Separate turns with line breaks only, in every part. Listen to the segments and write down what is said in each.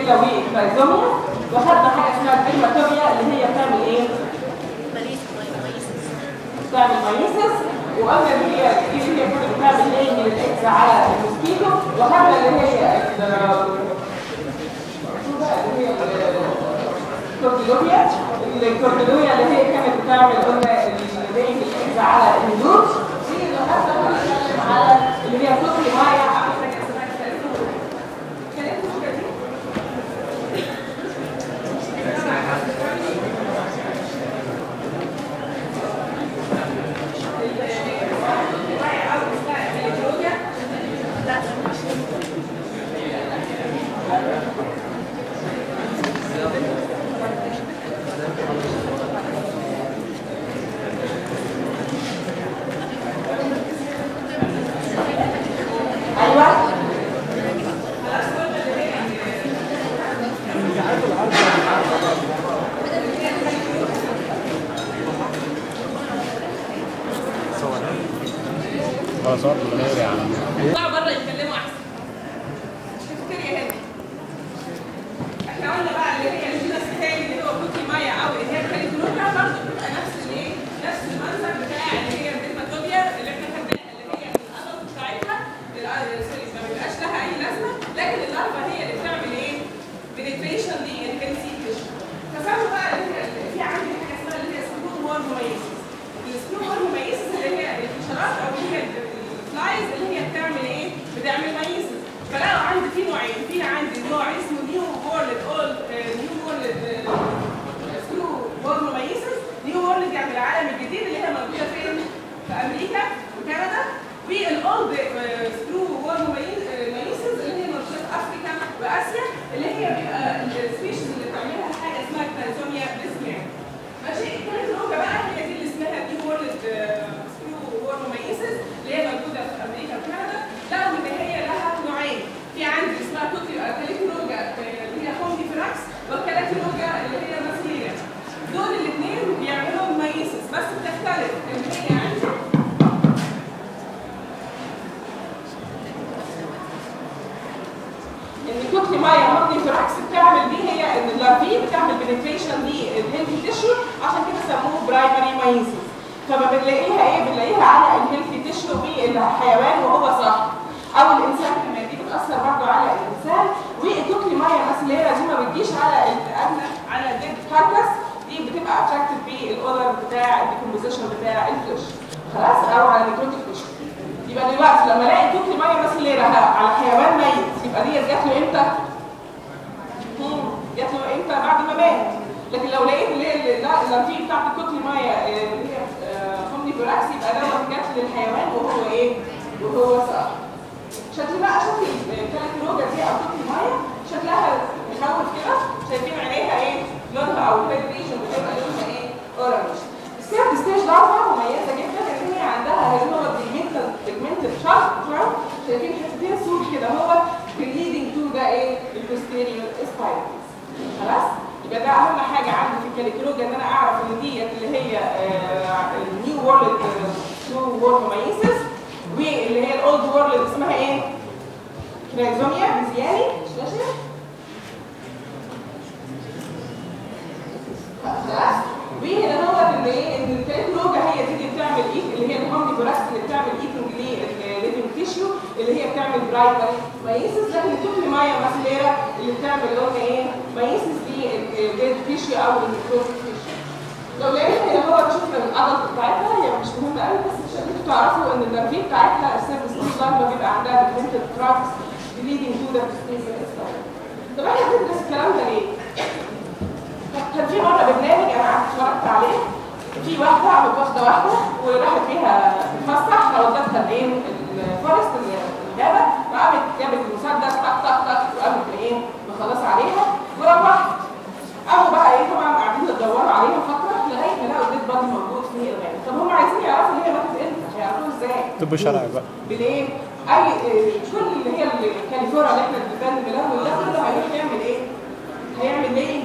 كليكيروجا وكرايزوميا، وخدنا حاجه اسمها الديرماتوبيا اللي هي بتعمل ايه؟ بتعمل مايسس، وقلنا اللي هي بتعمل ايه من الاكس على الموسكيتو، وخدنا اللي هي الكورديلويا اللي هي كانت بتعمل قلنا اللي من الاكس على الهدوء، وخدنا بنتكلم على اللي هي توكلي مايا.
طب شرعي بقى
بالايه؟ كل اللي هي الكاليفورا اللي احنا بنتكلم بلهم ده كله هيروح يعمل ايه؟ هيعمل لينك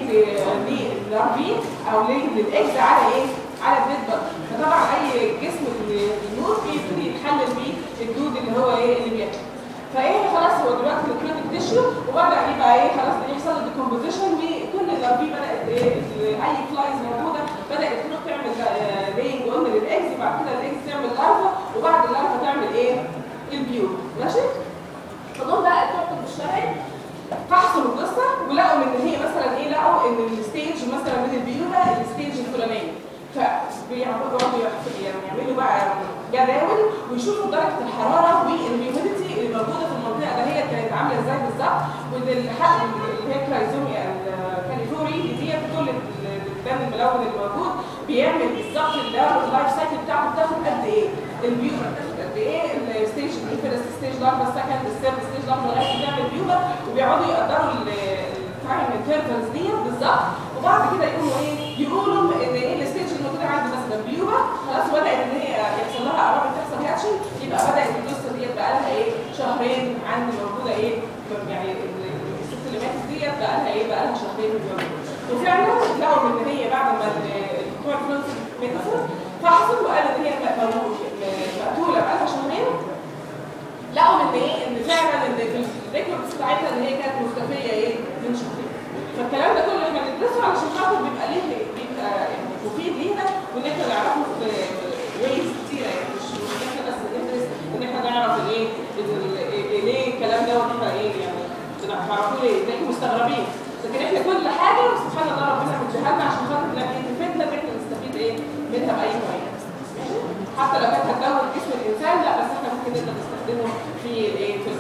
للرافين او لينك للاكس على ايه؟ على الديد بادي. فطبعا اي جسم النور بيبتدي يتحلل بيه الدود اللي هو ايه اللي بياكل. فايه خلاص هو دلوقتي الكريتيك تيشو وبدا يبقى ايه خلاص يحصل الديكومبوزيشن وكل الاربي بدات ايه اي فلايز موجوده بدات تروح تعمل لينج قلنا للاكس وبعد كده الاكس تعمل لارفا وبعد اللارفا تعمل ايه البيو ماشي. فدول بقى الكتب الشرعي فحصوا القصه ولقوا ان هي مثلا ايه لقوا ان الستيج مثلا من البيوبه الستيج الفلانيه فبيعملوا يعملوا بقى جداول ويشوفوا درجه الحراره والهيوميديتي اللي موجوده في المنطقه ده هي كانت عامله ازاي بالظبط وان الحق اللي هي كرايزوميا الكاليفوري دي كل الدم الملون اللي موجود بيعمل بالظبط اللايف سايكل بتاعته بتاخد قد ايه البيوبه بتاخد قد ايه الستيج الفيرست ستيج لارفا السكند الثيرد ستيج لارفا لغايه ما تعمل بيوبه وبيقعدوا يقدروا التايم انترفلز دي بالظبط وبعد كده يقولوا ايه يقولوا ان ايه الستيج الموجوده عند مثلا بيوبه خلاص بدات ان هي يحصل لها قرابه تحصل هاتشن يبقى بدات القصه ديت بقى لها ايه شهرين عند موجوده ايه يعني الست اللي ماتت ديت بقى لها ايه بقى لها شهرين وفعلا لقوا ان هي بعد ما الدكتور فلوس ميتاسيس فحصوا وقالوا ان هي مقتوله بقى لها شهرين لقوا ان ايه ان فعلا ان في الريكوردز بتاعتها ان هي كانت مختفيه ايه من شهرين. فالكلام ده كله احنا بندرسه علشان خاطر بيبقى ليه بيبقى مفيد لينا وان احنا نعرفه في ويز كتيره يعني مش احنا بس ندرس ان احنا نعرف الايه ليه الكلام ده ولا ايه يعني بنعرفه ليه انتوا مستغربين لكن احنا كل حاجه سبحان الله ربنا مديها لنا عشان خاطر تفيدنا ان احنا نستفيد ايه منها باي طريقه حتى لو كانت هتدور جسم الانسان لا بس احنا ممكن نقدر نستخدمه في الايه في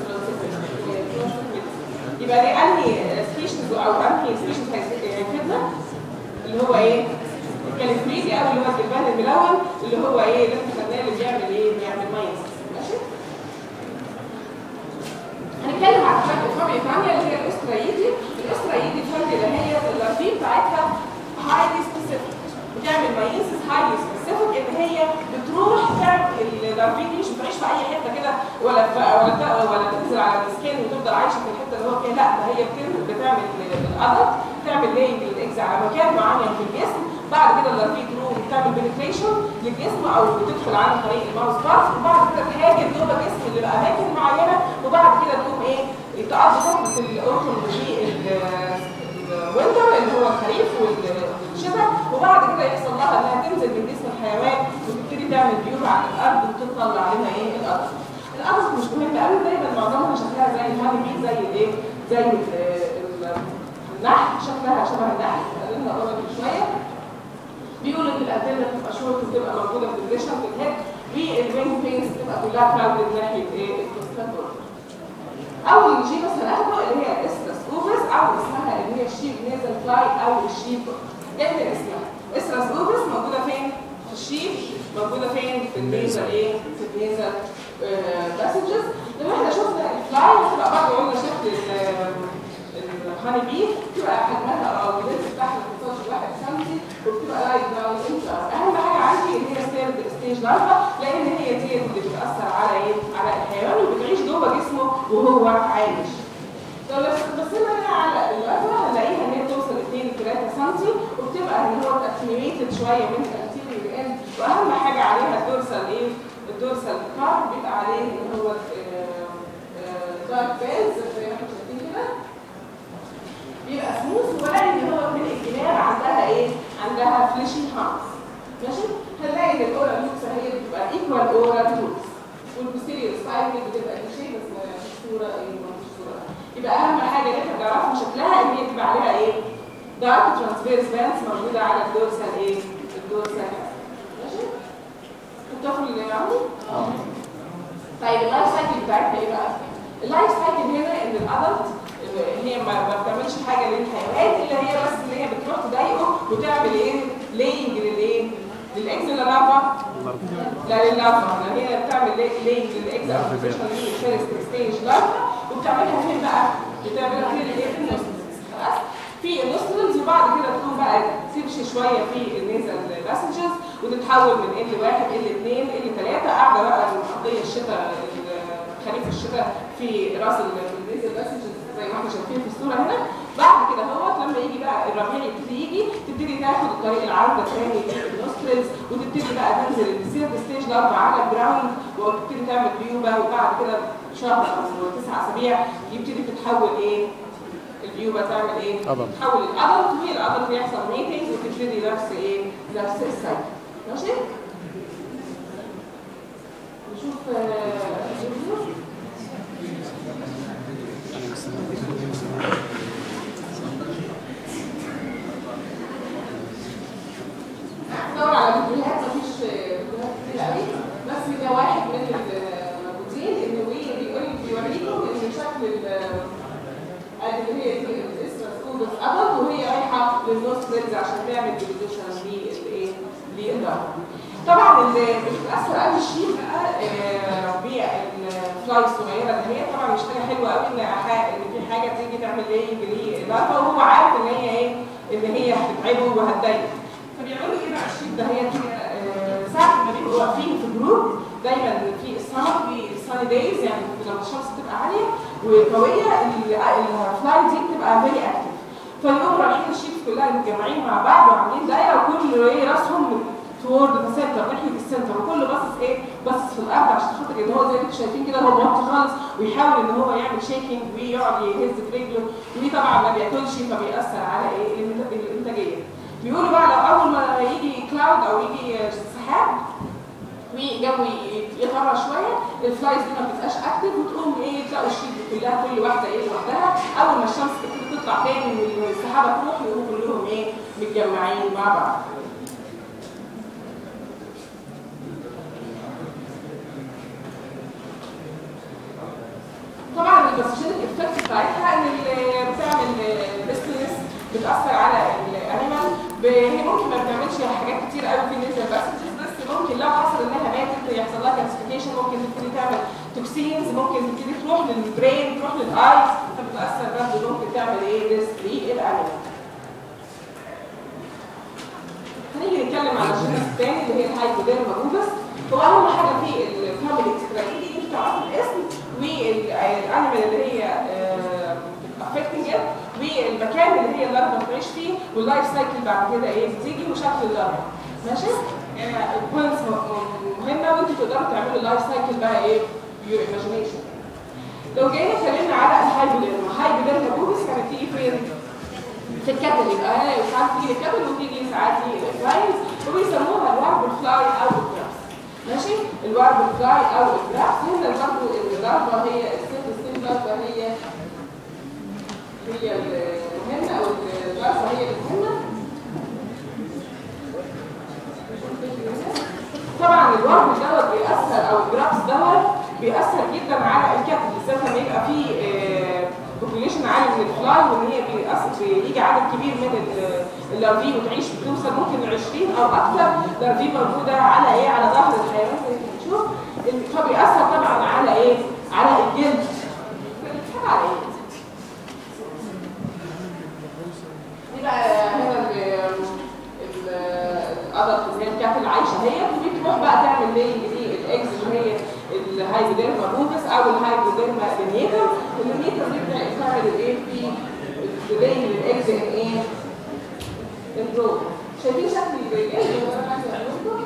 يبقى دي انهي سبيشيز او انهي سبيشيز هيفيدنا اللي هو ايه الكاليفوريدي او اللي هو الجلبان الملون اللي هو ايه اللي احنا خدناه اللي بيعمل ايه بيعمل مايز ماشي. هنتكلم عن حاجه فابيا ثانيه اللي هي الاسترايدي الفاميلي اللي هي الارفيه بتاعتها هايلي سبيسيفيك بتعمل مايسيس هايلي سبيسيفيك ان هي بتروح تعمل الارفيه دي مش بتعيش في اي حته كده ولا تنزل على السكين وتفضل عايشه في الحته اللي هو فيها لا ده هي بتعمل الادلت تعمل لينج للاكس على مكان معين في الجسم بعد كده الارفيه تروح تعمل بنتريشن للجسم او بتدخل عن طريق الماوس بارت وبعد كده تهاجم جوه الجسم اللي باماكن معينه وبعد كده تقوم ايه تقضي فتره الاوتوم الوينتر اللي هو الخريف والشتاء وبعد كده يحصل لها انها تنزل من جسم الحيوان وتبتدي تعمل بيور على الارض وتطلع عليها ايه الارض. الارض مش مهمه قوي دايما معظمها شكلها زي الهاني بي زي الايه زي النحل شكلها شبه النحل قلنا قرب شويه بيقولوا ان الانتنه بتبقى شورت وتبقى موجوده في البوزيشن في الهيد والوينج فينز بتبقى كلها كراودد ناحيه ايه الكوستاتور. اول جينس هناخده اللي هي استرس اوفرس او اسمها اللي هي الشيب نيزل فلاي او الشيب ده من اسمها استرس اوفرس موجوده فين في الشيب موجوده فين في النيزل ايه في النيزل باسنجز. لما احنا شفنا الفلاي بتبقى برضه قلنا شكل الهاني بي بتبقى حجمها او الجلد بتاعها 15 سم وبتبقى لايت براون انتر. اهم حاجه عندي ان هي ثيرد ستيج لارفا لان هي دي اللي بتاثر على ايه على الحيوان وبتعيش جوه جسمه وهو عايش. لو بصينا هنا على اللارفا هنلاقيها ان هي توصل 2 ل 3 سم وبتبقى ان هو اتنيويتد شويه من الانتيريور اند واهم حاجه عليها الدورسال ايه الدورسال كار بيبقى عليه اللي هو دارك بيلز زي ما احنا شايفين كده بيبقى سموث ولاقي ان هو من الجناب عندها ايه عندها فليشي هانس ماشي. هنلاقي ان الاورال لوكس هي بتبقى ايكوال اورال لوكس والبوستيريور سايكل بتبقى دي شيء بس مش صوره ايه مش صوره. يبقى اهم حاجه اللي احنا بنعرفها شكلها ان هي بتبقى عليها ايه دارك ترانسفيرس بانس موجوده على الدورسال ايه الدورسال ماشي. الطفل اللي عنده طيب اللايف سايكل بتاعتها ايه بقى؟ اللايف سايكل هنا ان الادلت هي ما بتعملش حاجه للحيوانات الا هي بس ان هي بتروح تضايقه وتعمل ايه لينج للايه للاكس للارفا لا للارفا هي بتعمل لينج للاكس او الفيرست ستيج لارفا وبتعملها فين بقى بتعملها فين الايه في النوسترلز خلاص في النوسترلز وبعد كده تقوم بقى تمشي شويه في النيزل باسنجز وتتحول من ال1 ل2 ل3 قاعده بقى مقضيه الشتاء خريف الشتاء في راس النيزل باسنجز زي ما احنا شايفين في الصوره هنا. بعد كده هو لما يجي بقى الربيع يجي تبتدي تاخد الطريق العرض الثاني للنوسترلز وتبتدي بقى تنزل الثيرد ستيج لارفا على الجراوند وتبتدي تعمل بيوبه وبعد كده شهر او 9 اسابيع يبتدي تتحول ايه؟ البيوبه تعمل ايه؟ تتحول الادلت، وهي الادلت يحصل ميتنج وتبتدي نفس ايه؟ نفس السايكل. ماشي؟ نشوف ندور على فيديوهات، مفيش فيديوهات كتير قوي، بس ده واحد من الموجودين انه بيوريكم ان شكل اللي هي دي الاستراسكوبس ابل، وهي رايحه للنص بريدز عشان تعمل ديفيجن للايه؟ للدم. طبعا اللي بتتاثر قوي الشيء بقى بالفلاي الصغيره اللي هي طبعا مش حاجه حلوه قوي ان في حاجه تيجي تعمل ليه وهو عارف ان هي ايه؟ ان هي هتتعبه وهتضايقه. فبيعملوا ايه بقى الشيء ده؟ هي ساعه ما بيبقوا واقفين في جروب دايما في السمر في الساني دايز، يعني لما الشمس تبقى عاليه وقويه الفلاي دي بتبقى فيري اكتف، فاليوم رايحين الشيبس كلها متجمعين مع بعض وعاملين دايره وكل ايه راسهم تورد ذا سنتر ناحيه السنتر، وكله باصص ايه؟ باصص في الارض عشان خاطر ان هو زي ما انتم شايفين كده هو موطي خالص ويحاول ان هو يعمل شيكينج ويقعد يهز في رجله، ودي طبعا ما بياكلش فبيأثر على ايه؟ الانتاجيه. بيقولوا بقى لو اول ما يجي كلاود او يجي سحاب وجو يطرى شويه الفلايز دي ما بتبقاش اكتف، وتقوم ايه؟ تلاقوا الشيب كلها كل واحده ايه لوحدها، اول ما الشمس تبتدي تطلع تاني والسحابه تروح يقوموا كلهم ايه؟ متجمعين مع بعض. طبعا الباسوجينيك افكت بتاعتها ان بتعمل ريستنس، بتاثر على الانيمال، هي ممكن ما بتعملش حاجات كتير قوي في النسبه بس ممكن لو حصل انها ماتت يحصل لها كالسيفيكيشن، ممكن تبتدي تعمل توكسينز، ممكن تبتدي تروح للبرين تروح للايز، فبتاثر برضه ممكن تعمل ايه؟ ريسك للانيمال. هنيجي نتكلم على الجينس الثاني اللي هي الهايبوديرما روبس. هو اهم حاجه في الفاميلي اكسترائيلي انتوا تعرفوا الاسم والانيمال اللي هي افكتنج والمكان اللي هي اللارفا بتعيش فيه واللايف سايكل بعد كده ايه بتيجي وشكل اللارفا. ماشي؟ يعني البوينتس مهمه وانتوا تقدروا تعملوا اللايف سايكل بقى ايه؟ بيور ايماجينيشن. لو جينا اتكلمنا على الهايبوديرما روبس كانت تيجي فين؟ في الكاتل، يبقى ساعات تيجي الكاتل وتيجي ساعات الفلايز، وبيسموها الواربل فلاي او الجرابس. ماشي؟ الواربل فلاي او الجرابس هنا برضه اللارفا هي السيل لارفا هي المهمه او الجرابه هي المهمه. طبعا الورم دوت بيأثر او الجرابس دوت بيأثر جدا على الكاتل، بالذات لما يبقى فيه بوبوليشن عالي من الفلاي، وان هي بيجي عدد كبير من اللارفي وتعيش بتوصل ممكن 20 او اكثر لارفي موجوده على ايه؟ على ظهر الحيوان زي ما بنشوف، فبيأثر طبعا على ايه؟ على الجلد. على ايه؟ دي بقى هنا الادلت اللي هي الكاتل عايشه هي، وبتروح بقى تعمل ليه الاكس اللي هي الهايبوديرما روبس او الهايبوديرما لينيتر. اللينيتر دي بتعمل الايه؟ في ديلي للاكس ان ايه؟ البرو. شايفين شكل الجلد اللي انا عايزه اعمله؟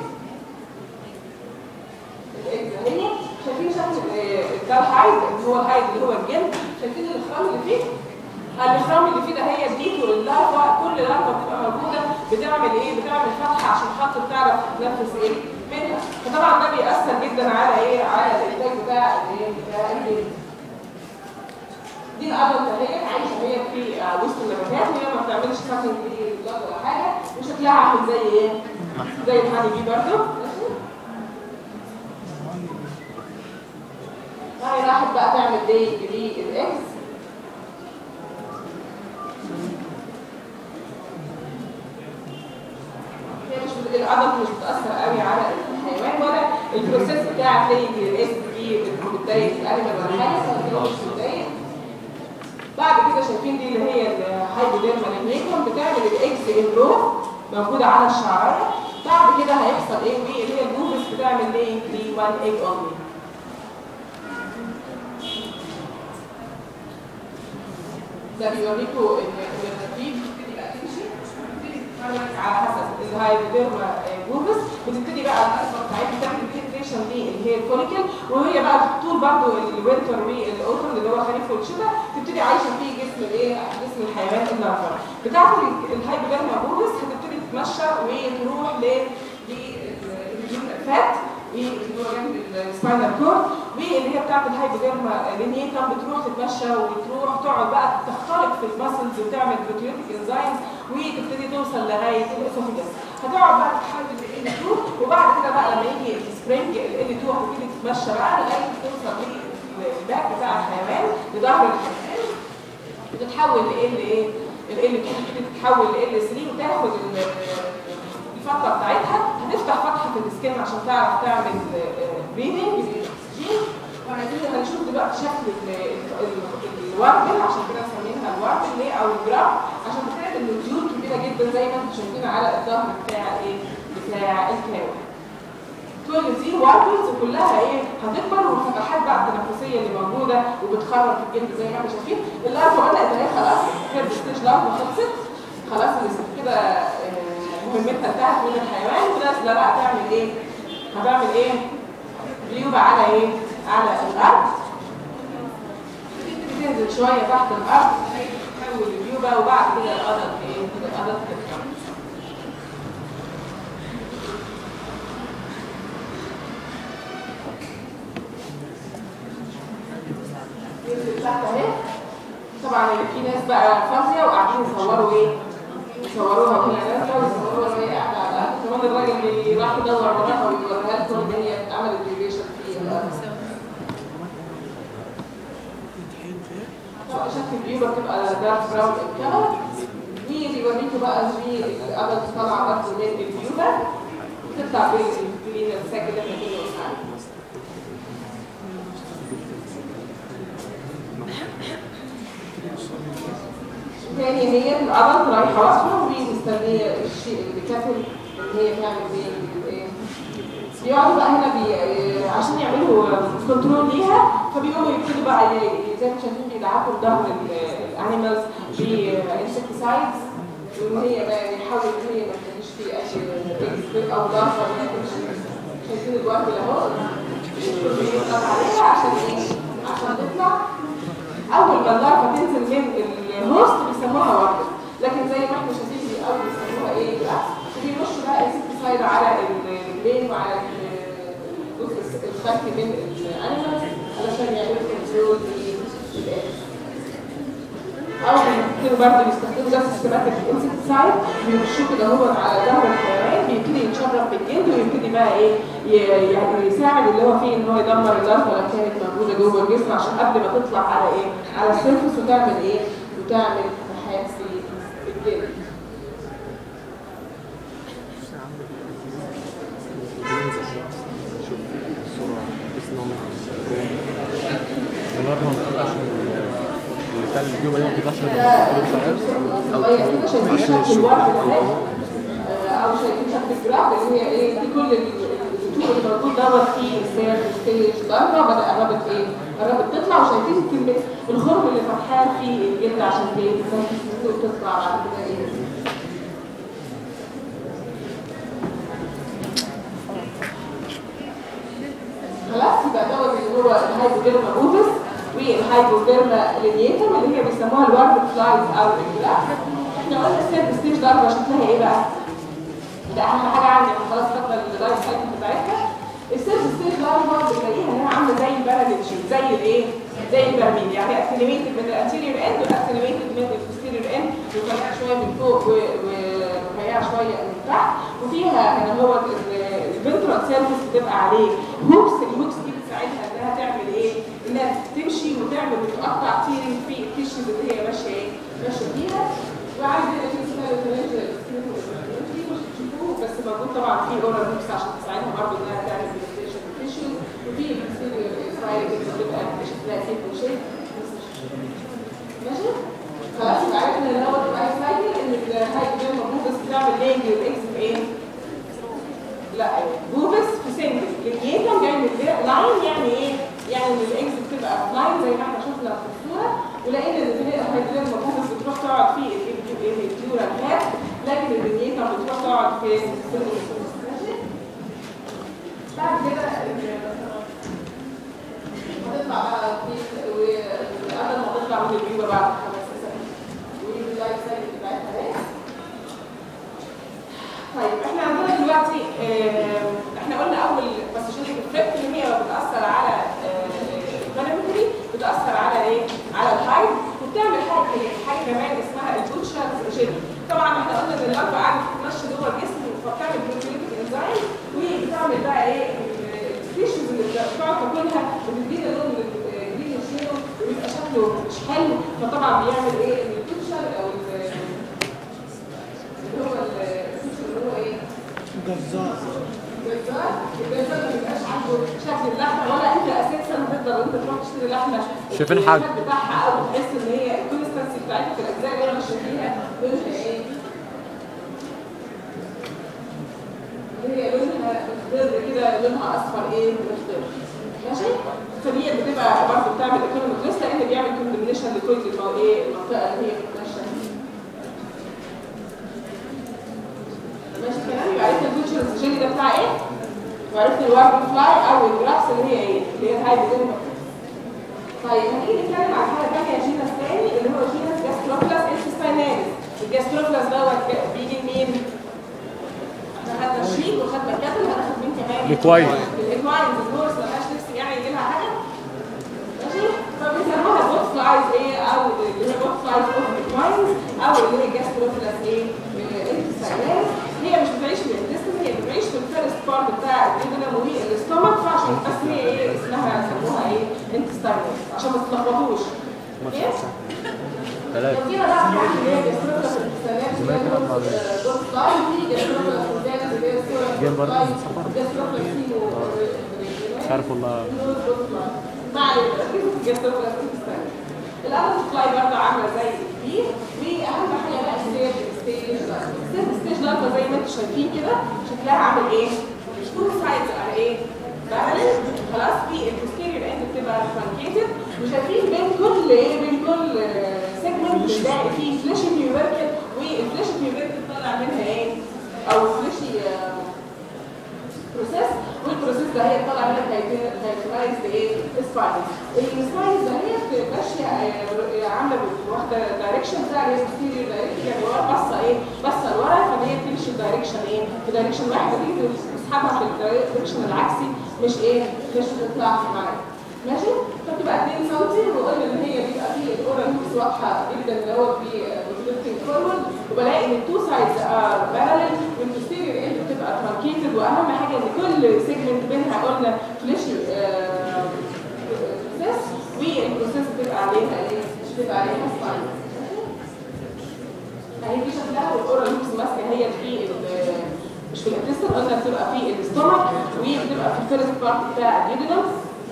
الاكس اهي. شايفين شكل ده الهايد اللي هو الهايد اللي هو الجلد. شايفين الاخرام اللي فيه؟ الاخرام اللي فيه ده هي الديتو اللارفا، كل لارفا بتبقى موجوده بتعمل ايه؟ بتعمل فتحه عشان خاطر تعرف تتنفس ايه؟ منها. فطبعا ده بيأثر جدا على ايه؟ على الانتاج بتاع الايه؟ بتاع الجلد. دي الادلت اهي عايشه هي في وسط النباتات، وهي ما بتعملش سكن كتير ولا حاجه، وشكلها عامل زي ايه؟ زي الهاني بي برضه. ماشي؟ راحت بقى تعمل دي الاكس. الادلت مش بتاثر قوي على الحيوان ولا البروسيس بتاع الاس دي بتضايق الانيمال ولا حاجه، فمش بتضايق. بعد كده شايفين دي اللي هي الهايبوديرما لينيتر بتعمل الاكس امبرو موجوده على الشعرايه. بعد كده هيحصل ايه؟ دي اللي هي البوبس بتعمل ايه؟ دي 1 ايج اونلي. ده بيوريكم ان الترتيب بتبتدي بقى تمشي على حسب الهايبوديرما بوبس، بتبتدي بقى الاسفل بتاعتها تعمل بيتريشن سكريشن دي اللي هي الفوليكل، وهي بقى طول برضه الوينتر والاوتر اللي هو خريف والشتاء تبتدي عايشه في جسم الايه؟ جسم الحيوان اللارفا بتاعت الهايبوديرما بوبس. هتبتدي تتمشى وتروح للفات اللي هو جنب السباينال كورد، واللي هي بتاعت الهايبوديرما لينيتم بتروح تتمشى وتروح تقعد بقى تخترق في المسلز وتعمل بروتيوتيك انزايمز وتبتدي توصل لغايه الاسوفيجاس. هتقعد بقى تحدد ال L2، وبعد كده بقى لما يجي السبرينج ال L2 هتبتدي تتمشى بقى لغايه توصل للباك بتاع الحيوان لظهر الحيوان، بتتحول ل L ايه؟ ال L2 تبتدي تتحول ل L3 وتاخد الفتره بتاعتها. هنفتح فتحه في السكين عشان تعرف تعمل بريدنج للاكسجين، وهنشوف دلوقتي شكل الوربل، عشان كده مسمينها الوربل ليه او الجراف، عشان بتلاقي ان الجيول كبيره جدا زي ما انتم شايفين على الظهر بتاع ايه؟ بتاع الكاوي. كل دي واربلز وكلها ايه؟ هتكبر، والفتحات بقى التنفسيه اللي موجوده وبتخرج في الجلد زي ما انتم شايفين. اللارفا بدات اهي خلاص، هيرد ستيج لارفا خلصت خلاص، اللي كده مهمتها انتهت من الحيوان، ونازله بقى تعمل ايه؟ هتعمل ايه؟ بيوبة على ايه؟ على الارض. تنزل شويه تحت الارض تحول البيوبة، وبعد كده القدر ايه؟ القدر تطلع. تنزل تحت اهي. طبعا في ناس بقى فاضيه وقاعدين يصوروا ايه؟ يصوروها وهي نازله، ويصوروها وهي قاعده على الارض. كمان الراجل اللي راح يدور وراها ويوريها لكم ان هي عملت ديفيشن في الارض. شكل البيوبة بتبقى دارك براون الكاميرا. دي بيوريكوا بقى في الأبد طالعة برضه من البيوبة، بتطلع بين الساك اللي احنا كنا قلنا عليه. تاني هي الأبد رايحة واقفة ومستنية الشيء اللي كاتل إن هي تعمل بيه ايه؟ بيقعدوا بقى هنا عشان يعملوا كنترول ليها، فبيقوموا يبتدوا بقى زي ما شايفين بيدعكوا ظهر الانيمالز بانسكتسايدز، وان هي بقى يحاولوا ان هي ما تجيش في اي او ضربه ما تمشي. شايفين الورد اهو بيضغط عليها عشان ايه؟ عشان تطلع. اول ما اللارفا تنزل من الهوست بيسموها ورد، لكن زي ما احنا شايفين في الاول بيسموها ايه بقى؟ وبيرشوا بقى انسكتسايد على الرجلين وعلى الجزء الخلفي من الانيمالز علشان يعملوا كنترول للإيدز. او بيبتدوا برضه يستخدموا ده سيستماتيك انسكتسايد، بيرشوه كده هو على ظهر الحيوان، بيبتدي يتشرب بالجلد ويبتدي بقى ايه؟ يعني يساعد اللي هو فيه ان هو يدمر اللارفا لو كانت موجوده جوه الجسم، عشان قبل ما تطلع على ايه؟ على السيرفس وتعمل ايه؟ وتعمل فتحات في الجلد.
الجوبة يوم 11
شايفين شكل الورد او شايفين شكل الجراف اللي هي ايه؟ دي كل الرطوبه اللي موجود دوت فيه ستيج ضربه بدأ قربت ايه؟ قربت تطلع، وشايفين كلمه الخرم اللي فتحان في الجلد عشان تطلع بعد كده ايه؟ خلاص يبقى دوت اللي هو الهايبوديرما بوبس والهايبوديرما لينيتم اللي هي بيسموها الورد فلايز او الجراف. احنا قلنا السيرف ستيج ضربه شكلها ايه بقى؟ ده اهم حاجه عندي، خلاص خدنا اللايف سايكل بتاعتها. السيرف ستيج ضربه بتلاقيها انها عامله زي الباراميد شيب، زي الايه؟ زي البراميل، يعني اكتيفيتد من الانتيريور اند واكتيفيتد من البوستيريور اند، رفيعه شويه من فوق ورفيعه شويه من تحت، وفيها هنا هو الفنترال سيرفيس بتبقى عليه هوكس. الهوكس دي بتساعدها انها تعمل ايه؟ انها تمشي وتعمل وتقطع تيرنج في التيشوز اللي هي ماشيه ايه؟ ماشيه فيها. وعايز هنا في تشوفوه بس موجود طبعا في اورال هوكس عشان تساعدها برضه انها تعمل بنتريشن التيشوز، وفي البوستيريور سايد بتبقى شكلها كده وشيء ماشي. خلاص يبقى عرفنا ان هو تبقى سايكل ان الهايبوديرما بوبس بتعمل لينج والاكس في ايه؟ لا بوبس في سنجل لينيتم جاي من لاين، يعني ايه؟ يعني ان الاكس بتبقى لاين زي ما احنا شفنا في الصوره، ولقينا ان الهايبوديرما بوبس بتروح تقعد في الديورال هات، لكن اللينيتم بتروح تقعد في السنجل. ماشي. بعد كده من البيوبه بعد 5 سنين. ودي اللايف سايكل بتاعتها اهي. طيب احنا عندنا دلوقتي احنا قلنا اول باثوجينيك افكت اللي هي بتاثر على البارامتري، بتاثر على ايه؟ على الهايد، وبتعمل حاجه كمان اسمها البوتشر جيل. طبعا احنا قلنا ان اللارفا قاعده تتمشى جوه الجسم فبتعمل بروتيوليتيك انزايم، وبتعمل بقى ايه؟ السبيشيز اللي بتقعد تاكلها بتدينا لون جرين شيلو ويبقى شكله مش حلو، فطبعا بيعمل ايه؟ البوتشر او اللي هو جزار الجزار ما بيبقاش عنده شكل اللحمه، ولا انت اساسا تقدر انت تروح تشتري لحمه
شايفين حاجه
بتاعها او تحس ان هي الكونستنسي بتاعتها في الاجزاء اللي انا ماشيه فيها لونها ايه؟ هي لونها مخضر كده، لونها اصفر ايه؟ مخضر. ماشي؟ فدي بتبقى برضه بتعمل ايكونوميك ليست لان بيعمل كومبينيشن لكل المنطقه اللي هي بتتمشى فيها. ماشي الكلام؟ يبقى عرفنا البوتشرز جيلي ده بتاع ايه؟ وعرفنا الورد فلاي او الجرافس اللي هي ايه؟ اللي هي الهاي بدون. طيب هنيجي نتكلم عن حاجه ثانيه، جينس ثاني اللي هو جينس جاستروفلاس انتستيناليس. الجاستروفلاس دوت بيجي منين؟ احنا خدنا الشيك وخدنا الكاتل، هناخد مين كمان؟
الاكواين.
الاكواين الهورس ما لهاش نفس يعني يجي لها حاجه. ماشي؟ فبيسموها بوت فلايز ايه؟ او اللي هي بوت فلايز اوف الاكواين، او اللي هي جاستروفلاس ايه؟ انتستيناليس. هي مش بتعيش في الانتستين، هي بتعيش في الفيرست بارت بتاع الديودنم والاستومك، فعشان بس هي ايه اسمها سموها ايه؟ انتستيناليس عشان ما تتلخبطوش. ايه؟ لو جينا بقى في اللي هي جاستروفلاس انتستيناليس اللي هي بوت فلايز، في جاستروفلاس انتستيناليس اللي هي جاستروفلاس سيمو
مش عارف والله.
ما علينا جاستروفلاس انتستيناليس. الأدلت فلاي برضه عامله زي دي، واهم حاجه بقى ستيج لارفا زي ما انتم شايفين كده شكلها عامل ايه؟ تو سايدز على ايه؟ بارلل. خلاص في البوستيريور اند بتبقى فرانكيتد، وشايفين بين كل ايه؟ بين كل سيجمنت بنلاقي فيه فليشي تيوبركل، والفليشي تيوبركل طالع منها ايه؟ او فليشي بروسيس، والبروسيس ده هي طالع منها كايتمايز ايه؟ سباينز. السباينز ده هي ماشيه عامله واخده دايركشن بتاع البوستيريور دايركشن، يعني ورا باصه ايه؟ باصه لورا، فهي بتمشي الدايركشن ايه؟ في دايركشن واحد، وتيجي تسحبها في الدايركشن العكسي، مش ايه؟ مش بتطلع معاك. ماشي؟ فبتبقى 2 سم، وقلنا ان هي بيبقى فيه الاورال هوكس واضحه جدا اللي هو في ليفتنج فورورد، وبلاقي ان التو سايدز ار بارلل، والبوستيريور اند بتبقى ترانكيتد، واهم حاجه ان كل سيجمنت بينها قلنا فليشي بروسيس، والبروسيس بتبقى عليها ايه؟ بتبقى عليها سباين. اهي دي شكلها، والاورال هوكس ماسكه هي في مش في الانتستين، قلنا بتبقى في الاستومك، وبتبقى في الفيرست بارت بتاع الديودنم.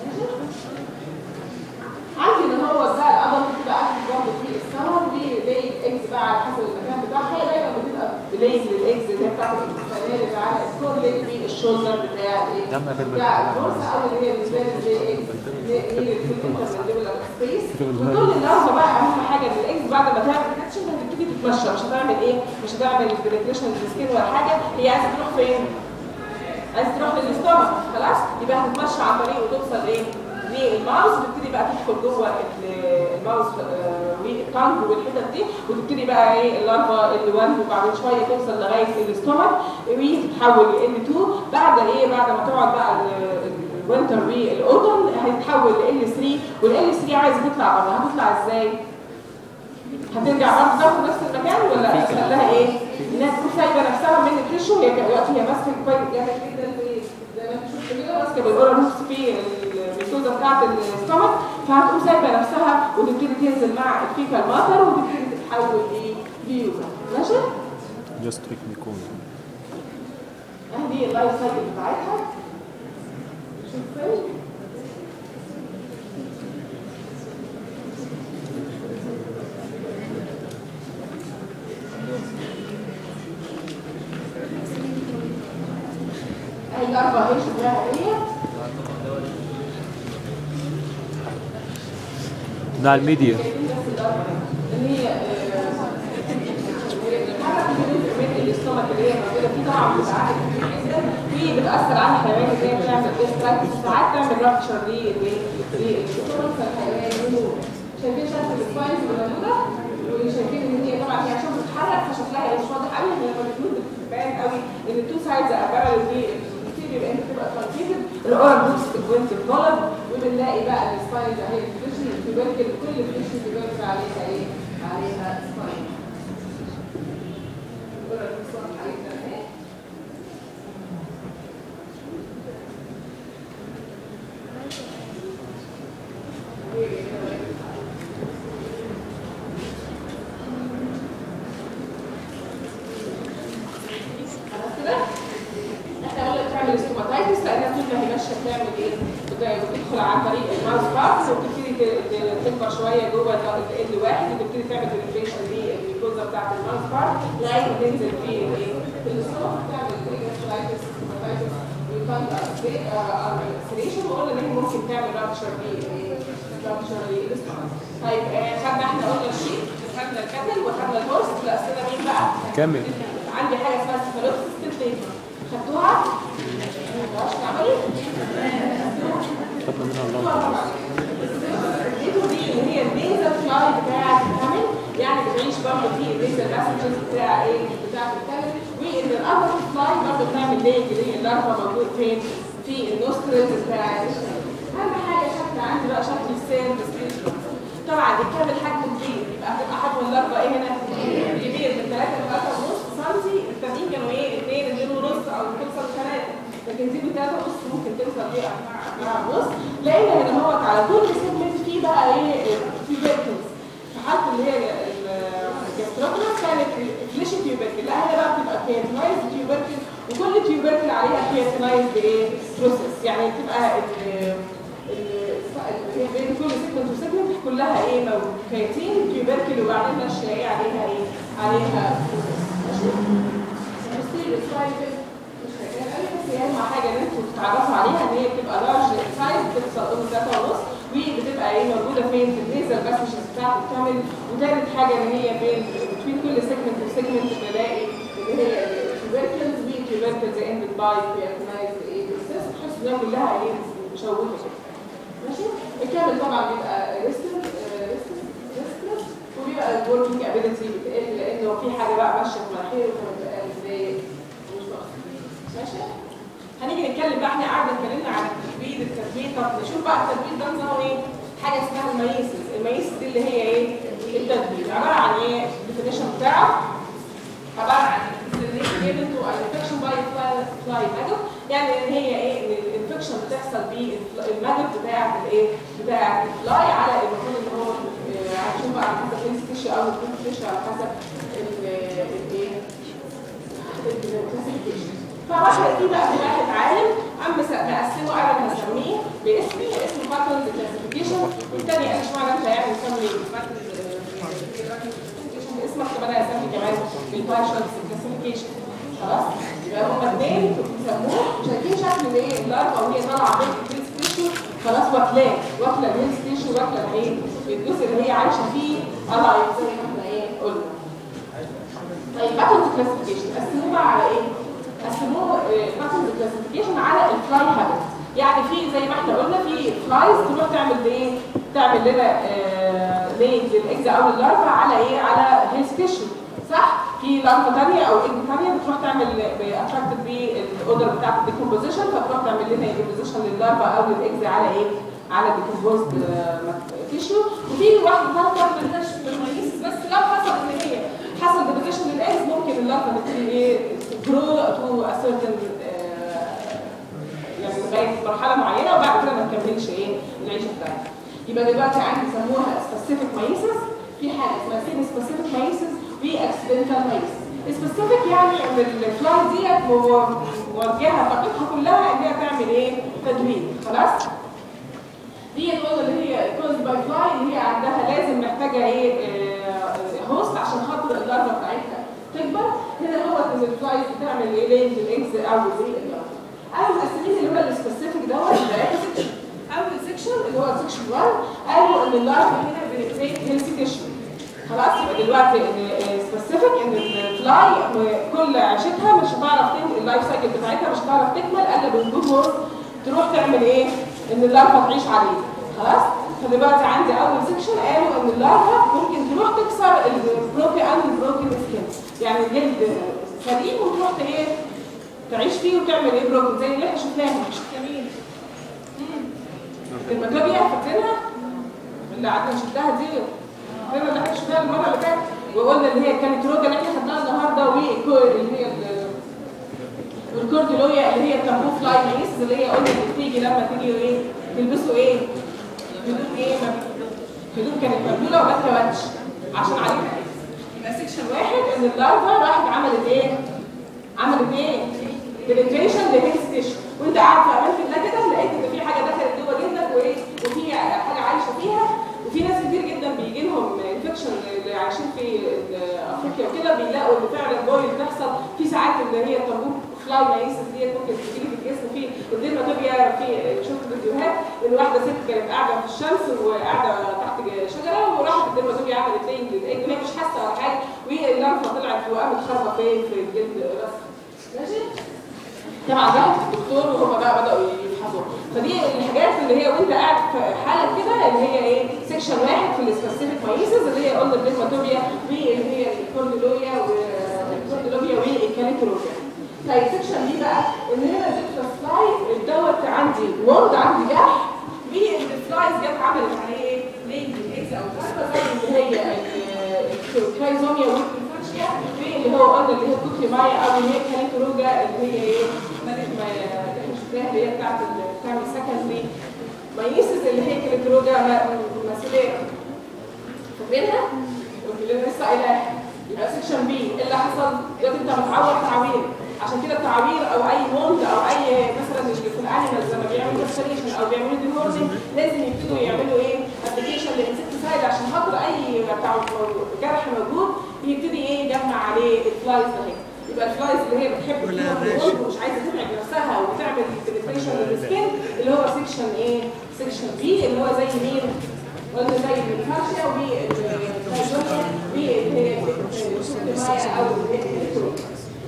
عندي ان هو بقى العضله بتبقى اكتف برضه في السمر، وليد اكس بقى على حسب المكان بتاعها، هي دايما بتبقى ليد للاكس اللي هي بتاعت الانتستيناليس على السكور ليد في الشولدر بتاع ايه؟ بتاع الفورس، او اللي هي بالنسبه لي زي اكس هي الانترمانديبولار سبيس. وكل اللارفا بقى اهم حاجه ان الاكس بعد ما تعمل كاتشن هتبتدي تتمشى، مش هتعمل ايه؟ مش هتعمل بنتريشن للسكين ولا حاجه، هي عايزه تروح فين؟ عايزه تروح للاستومك. خلاص؟ يبقى هتتمشى عن طريق وتوصل ايه؟ للماوس، بتبتدي بقى تدخل جوه الماوس والتانج والحتت دي، وتبتدي بقى ايه اللارفا ال1، وبعد شويه توصل لغايه الاستومك، وتتحول ل2. بعد ايه؟ بعد ما تقعد بقى الوينتر والاوتوم هتتحول ل3، وال3 عايزه تطلع بره، هتطلع ازاي؟ هترجع برضه تاخد نفس المكان، ولا هتخليها لها ايه؟ انها تكون سايبه نفسها من التيشو، هي دلوقتي هي ماسكه كويس جامد جدا زي ما انت شفت كده، ماسكه بالاورال هوكس في السوزه بتاعت الاستومك، فهتقوم سايبه نفسها وتبتدي تنزل مع الفيكال ماتر، وتبتدي تتحول لبيوبا. ماشي؟
جاستريك ميكوز.
اهي اللايف سايكل بتاعتها. شوف فين؟ اهي الاربعه اهي شكلها هي
ده الميديا
اللي هي الاستومك اللي هي موجوده فيه طبعا بتتعالج جدا، وبتاثر على الحيوان اللي هي بتعمل ديستراكت، ساعات تعمل رابتشر للاستومك، فالحيوان يموت. شايفين شكل السباينز اللي موجوده، وشايفين ان هي طبعا هي عشان بتتحرك فشكلها مش واضح قوي، لما بتموت بتبان قوي ان التو سايدز ابارل دي بيبقى انت بتبقى ترانكيتد، الاورال بوكس بتكون ديفلوب، وبنلاقي بقى السباينز اهي الفيشن بيبركل كل الفيشن بيبركل عليها ايه؟ عليها سباين. الاورال بوكس واضح عليها اهي. الاستوماتايتس لانها طول ما هي ماشيه بتعمل ايه؟ بتدخل عن طريق الماوس بارتس وبتبتدي تكبر شويه جوه ال واحد وتبتدي تعمل ريفليكشن للميكوزا بتاعت الماوس بارت لغايه ما تنزل في الايه؟ في الاستومك تعمل الاستوماتايتس ارسليشن وقلنا ان هي ممكن تعمل رابتشر للاستومك. طيب خدنا احنا قلنا الشيء، خدنا الكتل وخدنا الهورس، الاسئله مين بقى؟
كمل.
عندي حاجه اسمها سيفالوبسيس تلتين خدتوها؟
خدنا منها الله.
دي اللي هي البيزل فلاي بتاعت الكامل، يعني بتعيش برضه في البيزل باسنجرز بتاع ايه؟ بتاعت الكامل، وان الابر فلاي برضه بتعمل ليه اللي هي اللارفا موجود فين؟ في النوستريلز بتاعت اهم حاجه شكل عندي بقى شكل السيل طبعا الكامل حجمه كبير، يبقى هتبقى حجم اللارفا ايه هنا؟ كبير من 3 ل 3.5 سم، التانيين كانوا ايه 2.5 او توصل 3، لكن دي ب 3.5 ممكن توصل بيها 4.5. لقينا هنا هو على كل سيجمنت فيه بقى ايه؟ في فيرتنز. في حاله اللي هي الجاستروكراس كانت فليشي تيوبركل، لا هنا بقى بتبقى كيرتنايز تيوبركل، وكل تيوبركل عليها كيرتنايز بايه؟ بروسيس، يعني بتبقى بين كل سيجمنت وسيجمنت كلها ايه؟ كيرتين تيوبركل وبعدين ماشيه ايه عليها ايه؟ عليها بروسيس. ماشي؟ اهم حاجه ان انتوا تتعرفوا عليها ان هي بتبقى لارج سايز، بتوصل ل 3.5 وبتبقى ايه موجوده فين؟ في البيزل باسنجرز بتاعت الكامل. وثالث حاجه ان هي بين كل سيجمنت وسيجمنت بلاقي اللي هي التيوبركلز والتيوبركلز اندد باي كيرتنايز ايه بروسيس، تحس انها كلها ايه؟ مشوكه كده. ماشي؟ الكامل طبعا بيبقى ريستنت وبيبقى الوركينج ابيلتي بتقل لانه في حاجه بقى ماشيه في مناخيره فبتبقى ازاي ماشي. هنيجي نتكلم بقى، احنا قعدنا اتكلمنا عن التثبيت. طب نشوف بقى التثبيت ده نظامه ايه؟ حاجه اسمها الميسز دي اللي هي ايه؟ التثبيت عباره عن ايه؟ الديفينيشن بتاعه عباره عن ايفنت تو انفكشن باي فلاي ماجوت، يعني ان هي ايه؟ ان الانفكشن بتحصل بالماجوت بتاعت الايه؟ بتاعت الفلاي على المفروض ان هو هنشوف بقى على حسب الفيش او الفيش على حسب الايه؟ الكلاسيفيكيشن. فواحد في بقى واحد عالم قام مقسمه، انا هسميه باسمي اسمه باترنز كلاسيفيكيشن، والثاني قال اشمعنى انت يعني مسمي باترنز كلاسيفيكيشن باسمك، طب انا هسمي كمان بالبارشلز كلاسيفيكيشن. خلاص؟ يبقى هما اثنين بيسموه. شايفين شكل الايه؟ اللارفا وهي طالعه من الهيلث تيشو، خلاص واكله الهيلث تيشو، واكله الايه؟ الجزء اللي هي عايشه فيه الايف زي ما احنا ايه قلنا. طيب باترنز كلاسيفيكيشن قسموه بقى على ايه؟ قسموه باترنز كلاسيفيكيشن على الفلاي هابت، يعني في زي ما احنا قلنا في فلايز تروح تعمل ايه؟ تعمل لنا ليه للاكز او اللارفا على ايه؟ على هيلث تيشو، صح؟ في لارفا ثانيه او ايج ثانيه بتروح تعمل اتراكتد بالاودر بتاعت الديكومبوزيشن، فتروح تعمل لنا ديكومبوزيشن لللارفا او للاكز على ايه؟ على ديكومبوزد تيشو. وفي واحده ثالثه ما لهاش بالميسس، بس لو حصل ان هي حصل ديبوزيشن للاكز ممكن اللارفا تبتدي ايه؟ تجرو تو اسيرتن يعني لغايه مرحله معينه وبعد كده ما تكملش ايه؟ العيشه بتاعتها. يبقى دلوقتي عندي سموها سبيسيفيك مايسس، في حاجه اسمها سيمي سبيسيفيك مايسس في اكسيدنتال مايسس. سبيسيفيك يعني ان الفلاي ديت موجهه طاقتها كلها ان هي تعمل ايه؟ تدوير. خلاص؟ دي الوضع اللي هي كوز باي فلاي اللي هي عندها لازم محتاجه ايه؟ هوست عشان خاطر اللارفا بتاعتها تكبر. هنا هو ان الفلاي بتعمل ايه؟ لينج الاكس او زي اللارفا. اول السنين اللي هو السبيسيفيك دوت سكشن. اول سكشن اللي هو سكشن 1 قالوا ان اللارفا هنا بنتريت هيلثي تيشو. خلاص؟ يبقى دلوقتي سبيسيفيك ان الفلاي كل عيشتها مش هتعرف اللايف سايكل بتاعتها مش هتعرف تكمل الا بوجود هوست تروح تعمل ايه؟ ان اللارفا تعيش عليه. خلاص؟ فدلوقتي عندي اول سكشن قالوا ان اللارفا ممكن تروح تكسر البروكي اند بروكن سكين، يعني الجلد سليم وتروح ايه تعيش فيه وتعمل ايه بروكن زي اللي احنا شفناها. جميل. الميكروبيا فاكرينها اللي قعدنا نشدها دي، فاكرينها اللي احنا شفناها المره اللي فاتت وقلنا اللي هي كانت روجا اللي احنا خدناها النهارده، واللي هي والكورديلويا اللي هي التامبو فلاي ميس اللي هي قلنا اللي بتيجي لما تيجي ايه تلبسوا ايه هدوم ايه هدوم كانت مبلوله وما اتكوتش عشان عليها. يبقى سيكشن واحد ان اللارفا راحت عملت ايه بنتريشن للهيلث تيشو، وانت قاعد في امان الله كده لقيت ان في حاجه دخلت جوه جلدك وايه وفي حاجه عايشه فيها. وفي ناس كتير جدا بيجي لهم انفكشن اللي عايشين في افريقيا وكده بيلاقوا ان فعلا بويل بتحصل في ساعات اللي هي التامبو فلاي مايسس ديت ممكن تيجي في الجسم في الديرماتوبيا. في شفت فيديوهات ان واحده ست كانت قاعده في الشمس وقاعده تحت شجره وراحت الديرماتوبيا عملت لين للايج وهي مش حاسه ولا حاجه واللمفه طلعت وقامت خربه فين في الجلد بس. ماشي؟ طبعا ده الدكتور وهم بقى بداوا يفحصوا. فدي الحاجات اللي هي وانت قاعد في حاله كده اللي هي ايه سيكشن واحد في السبيسيفيك مايسز اللي هي قلنا الديرماتوبيا واللي هي الكورديلويا والكاليتروبيا. طيب سيكشن دي بقى ان هنا زفت فلاي دوت عندي وورد عندي جرح والفلايز جت عملت عليه ايه لينك اكس او كاربا زي اللي هي الكرايزوميا والفرشيا اللي هو قلنا اللي هي الكوكليمايا او اللي هي الكاليتروجا اللي هي ايه اللي هي بتاعت بتعمل سكندري مايسز اللي هي كاليتروجا مسؤوليه فاكرينها؟ لسه قايلاها. يبقى سيكشن بي اللي حصل دلوقتي انت متعور تعوير، عشان كده التعوير او اي وند او اي مثلا في الانيمالز لما بيعملوا ريستوريشن او بيعملوا ديمورنينج لازم يبتدوا يعملوا ايه ابلكيشن للانسكتسايد عشان خاطر اي جرح موجود يبتدي ايه يجمع عليه الفلايز ده. يبقى الفلايز اللي هي بتحب الوند ومش عايزه تبعد نفسها وتعمل بنتريشن للسكين اللي هو سيكشن ايه سيكشن بي اللي هو زي مين قلنا زي الفرشة والكايزوميا والكوكليمايا او الكتروجا.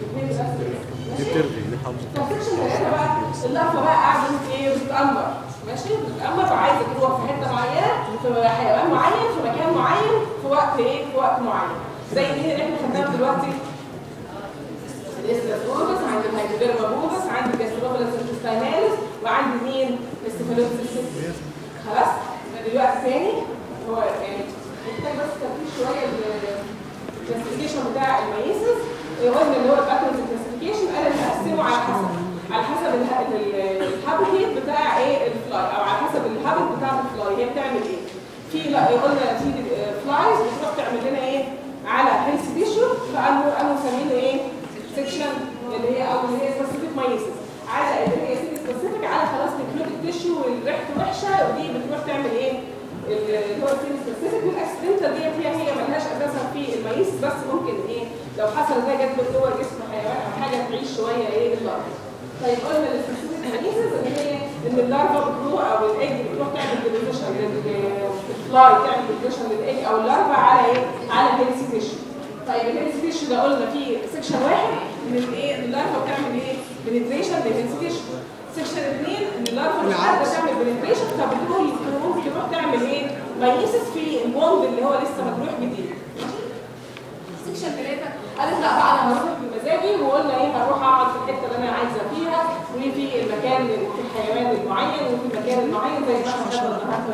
فالسكشن ثلاثة بقى اللفة بقى قاعدة ايه بتتأمر ماشي بتتأمر وعايزة تروح في حتة معينة في حيوان معين في مكان معين في وقت ايه في وقت معين زي ايه اللي احنا خدناها دلوقتي الاستراتوبس عند الهايبوديرمابوبس عند الجاستروبولس انتستيناليس وعند مين الاستيفالوبس. خلاص دلوقتي تاني هو محتاج بس تركيز شويه الكلاسيفيكيشن بتاع المايسز. قلنا اللي هو الباترنز كلاسيفيكيشن انا هقسمه على حسب الهابيت بتاع ايه الفلاي او على حسب الهابيت بتاع الفلاي هي بتعمل ايه. في قلنا في فلايز بتروح تعمل لنا ايه على هيلث تيشو فقالوا مسمينه ايه سيكشن اللي هي او اللي هي سبيسيفيك مايسز على اللي هي سبيسيفيك على خلاص نكروتيك تيشو وريحته وحشه ودي بتروح تعمل ايه اللي هو سبيسيفيك والاكسيدنتال ديت هي مالهاش اساسا في المايس بس ممكن ايه لو حصل زي جت جوه جسم حيوان او حاجه تعيش شويه ايه اللارفا. طيب قلنا السبيسيفيك مايسز اللي هي ان اللارفا بتروح او الايج بتروح تعمل ديبوزيشن للفلاي تعمل ديبوزيشن للايج او اللارفا على ايه على هيلثي تيشو. طيب الهيلثي تيشو ده قلنا فيه سيكشن واحد من ايه اللارفا بتعمل ايه بنتريشن للهيلثي تيشو. سيكشن 2 ان اللارفا مش قادره تعمل بنتريشن فبتقول ممكن تروح تعمل ايه مايسس في الوند اللي هو لسه مجروح جديد. سيكشن 3 قالت لا بقى انا هروح بمزاجي وقلنا ايه هروح اقعد في الحته اللي انا عايزه فيها وفي المكان في الحيوان المعين وفي المكان المعين زي ما احنا خدنا النهارده.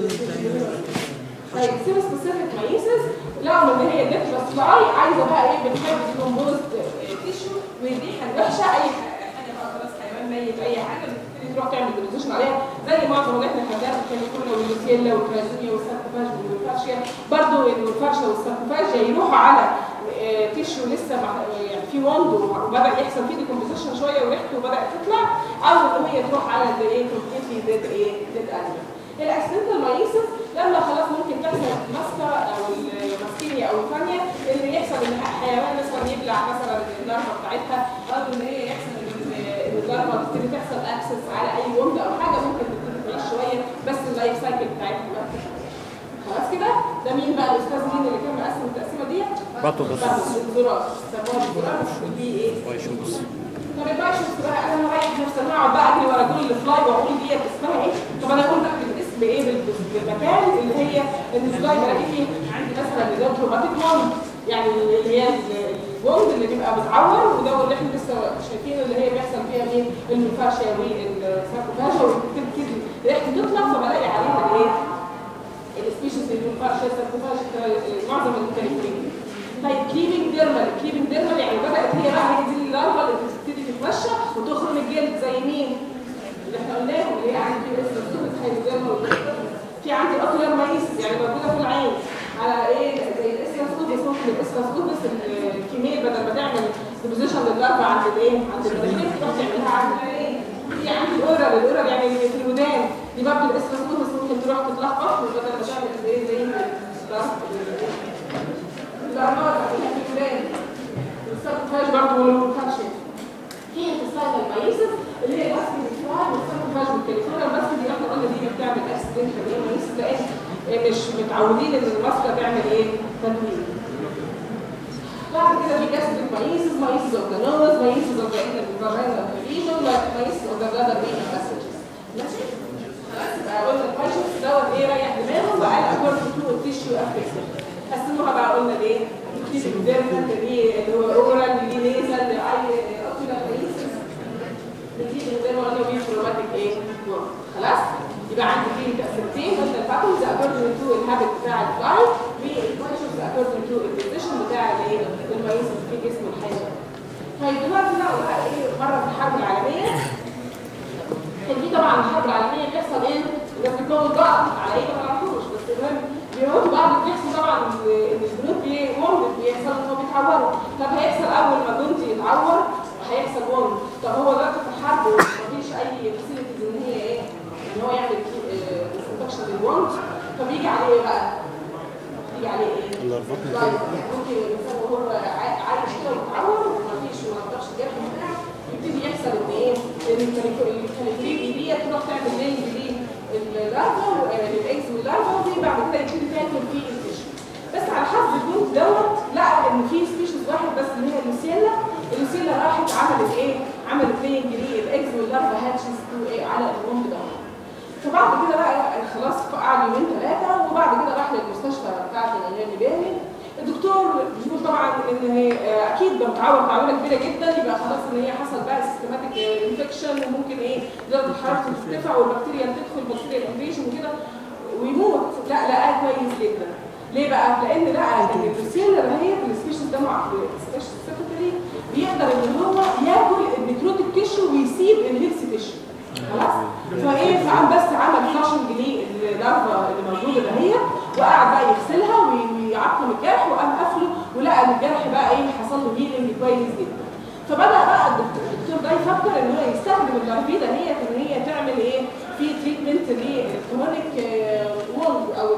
طيب سبيسيفيك مايسس لقوا ان هي ديترس فلاي عايزه بقى ايه بتحب تكمبوست تيشو وريحه وحشه اي حاجه بقى خلاص حيوان ميت اي حاجه تروح تعمل ديبوزيشن عليها زي معظم اللي احنا خدناها في الكاليكولا واللوسيلا والكرازونيا والساركوفاج والفاشيا برضه الفرشه والساركوفاج يروحوا على تيشو لسه يعني في وند وبدا يحصل فيه ديكومبوزيشن شويه وريحته بدات تطلع او ان هي تروح على ايه كومبليتلي ديد انيمال. الاكسيدنتال مايسس لما خلاص ممكن تحصل ماسكه او الماسكينيا او الفانيا اللي يحصل ان حيوان مثلا يبلع مثلا اللارفا بتاعتها او ان هي يحصل ان اللارفا تبتدي تحصل اكسس على اي وند او حاجه ممكن تبتدي تعيش شويه بس اللايف سايكل بتاعتها ما بتخلصش. خلاص كده ده مين بقى الاستاذ مين اللي كان مقسم التقسيمه دي؟ الدكتوراه سموها الدكتوراه دي ايه؟ بايشوتس. طب البايشوتس بقى انا هريح نفسي انا اقعد بقى اجري ورا كل الفلاي واقول ديت اسمها ايه؟ طب انا اقول بقى بالاسم ايه بالمكان المكان اللي هي الفلاي بلاقي فيه عندي مثلا اللي ده تروماتيك ووند، يعني اللي هي الوند اللي بيبقى متعور، وده اللي احنا لسه شايفينه اللي هي بيحصل فيها مين المفاشيا والساركوفاجا وبتبتدي ريحتي تطلع، فبلاقي عليها الايه السبيشيز المفاشيا الساركوفاجا معظم الكاليفورنيا. طيب كليبنج ديرمال يعني بدات هي بقى هي دي اللارفا اللي بتبتدي تتمشى وتخرم الجلد زي مين اللي احنا قلناهم اللي هي عندي في عندي اطير مايسيس يعني موجوده في العين على ايه زي الاسكاسكوبس الكيمياء بدل ما تعمل ديبوزيشن لللارفا عند الايه عند المناخير تروح تعملها عند العين. في عندي الاورال يعني في الودان دي برضه الاسكاسكوبس ممكن تروح تتلخبط بدل ما تعمل زي الارمار في الودان الساركوفاج برضه والكالشيوم. في انتستاينال مايسيس اللي هي الاسكي الفلاي والساركوفاج والكاليفوريا. الماسكه دي احنا قلنا دي بتعمل اكسيدنت في المايسيس لان مش متعودين ان الماسكه تعمل ايه تدوير. بعد كده في جاستريك مايسيس اوف ذا نوز مايسيس اوف ذا فاجينا ريجن مايسيس اوف ذا بلادر ريجن باسجز. ماشي خلاص يبقى قلنا البايشنس دوت ايه ريح دماغه بقى اكورد تو تيشيو افكشن. قسموها بقى قلنا ليه كلينيك ديرمال دي اللي هو اورال دي نيزل اي اوكيولار مايسيس دي زي ما قلنا بيه تروماتيك ايه خلاص. يبقى عندي فيه تقسيمتين قلنا الباترنز اكوردنج تو الهابت بتاع الفلاي والبايشنس اكوردنج تو البوزيشن بتاع الايه المايسيس في جسم الحيوان. طيب دلوقتي بقى ايه مره في الحرب العالميه كان في طبعا الحرب العالميه بيحصل ايه الناس بتموت بعض على ايه ما نعرفوش بس المهم بيموتوا بعض. بيحصل طبعا ان الجنود بيحصل ان هو بيتعوروا. طب هيحصل اول ما جندي يتعور هيحصل وند. طب هو دلوقتي في الحرب ومفيش اي فاسيلتيز ان هي ايه ان هو يعمل ديسانفكشن للوند. فبيجي عليه ايه بقى؟ بيجي عليه ايه؟ طيب ممكن الانسان وهو عايش كده ويتعور ومفيش وما يقدرش الجرح بتاعه يبتدي يحصل ان ايه الكاليفوريا دي تروح تعمل لينج لللارفا للاكس واللارفا ودي بعد كده يبتدي تاكل فيه الفيش. بس على حسب الجروب دوت لقى ان في سبيشيز واحد بس اللي هي اللوسيلا راحت عملت ايه؟ عملت لينج للاكس واللارفا هاتشز على الوند دوت. فبعد كده بقى خلاص قعد يومين ثلاثه وبعد كده راح للمستشفى بتاعت الانجلي بيرني. الدكتور بيقول طبعا ان هي اكيد بتعور تعويره كبيره جدا يبقى خلاص ان هي حصل بقى سيستماتيك انفكشن وممكن ايه درجه حرارته ترتفع والبكتيريا تدخل بكتيريا انفيشن وكده ويموت. لا لقاه كويس جدا. ليه بقى؟ لان لقى ان السيلر هي السبيشيز ده مع السبيشيز سيكريتري بيقدر ان هو ياكل النيكروتيك تيشو ويسيب الهيلثي تيشو. خلاص؟ فايه فقام بس عمل فلاشنج لللارفا اللي موجوده دهيت وقعد بقى يغسلها ويعقم الجرح وقام قافله ولقى ان الجرح بقى ايه حصل له هيلينج كويس جدا. فبدا بقى الدكتور ده يفكر ان هو يستخدم اللارفي دهيت ان هي تعمل ايه في تريتمنت للكرونيك ووند او